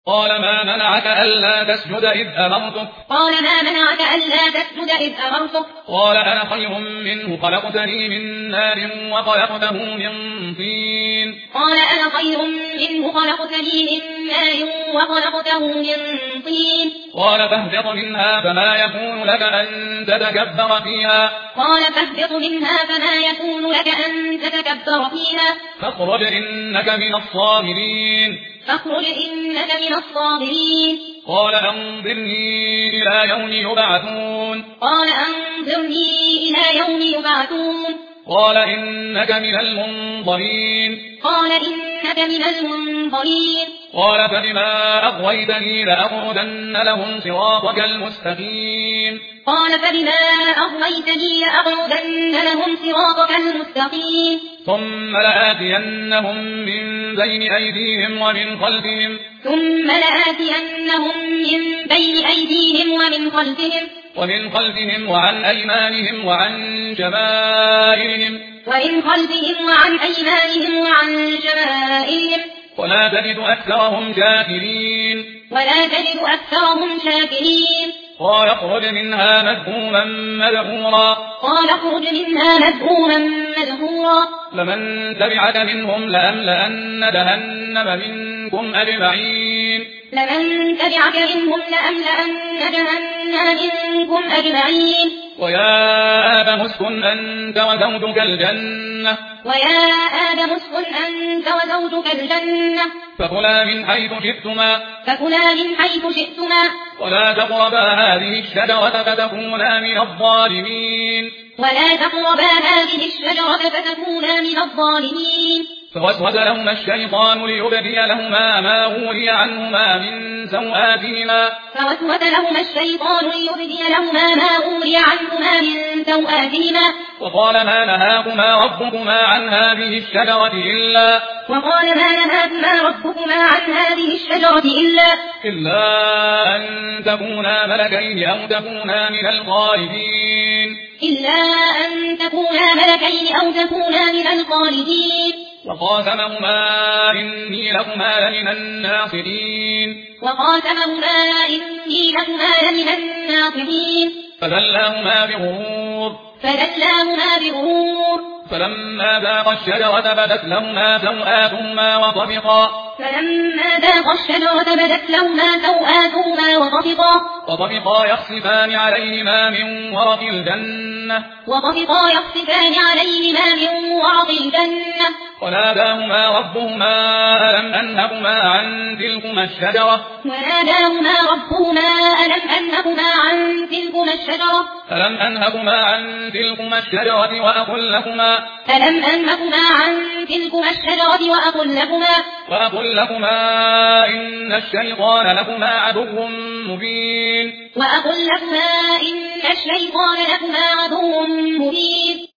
قال ما منعك ألا تسجد إذ أمرتك قال أنا خير منه خلقتني من نار وخلقته من طين قال فاهبط منها فما يكون لك أن تتكبر فيها فاخرج إنك من الصاغرين قال أنظرني إلى يوم يبعثون قال إنك من المنظرين قال فبما أغويتني لأقعدن لهم صراطك المستقيم ثم لآتينهم من بين أيديهم ومن خلفهم وعن أيمانهم وعن شمائلهم ولا تجد أكثرهم شاكرين قال اخرج منها مذءوما مدحورا لمن تبعك منهم لأملأن جهنم منكم أجمعين ويا آدم اسكن أنت وزوجك الجنة فكلا من حيث شئتما ولا تقربا هذه الشجرة فتكونا من الظالمين فوسوس لهما الشيطان ليبدي لهما ما وري عنهما من سوآتهما وقال ما نهاكما ربكما عن هذه الشجرة إلا أن تكونا ملكين أو تكونا من الخالدين وقاسمهما إني لكما لمن الناصحين فدلاهما بغرور فلما ذاقا الشجرة بدت لهما سوآتهما وطفقا يخصفان عليهما من ورق الجنة وناداهما ربهما ألم أنهكما عن تلكما الشجرة وأقل لكما إن الشيطان لكما عدو مبين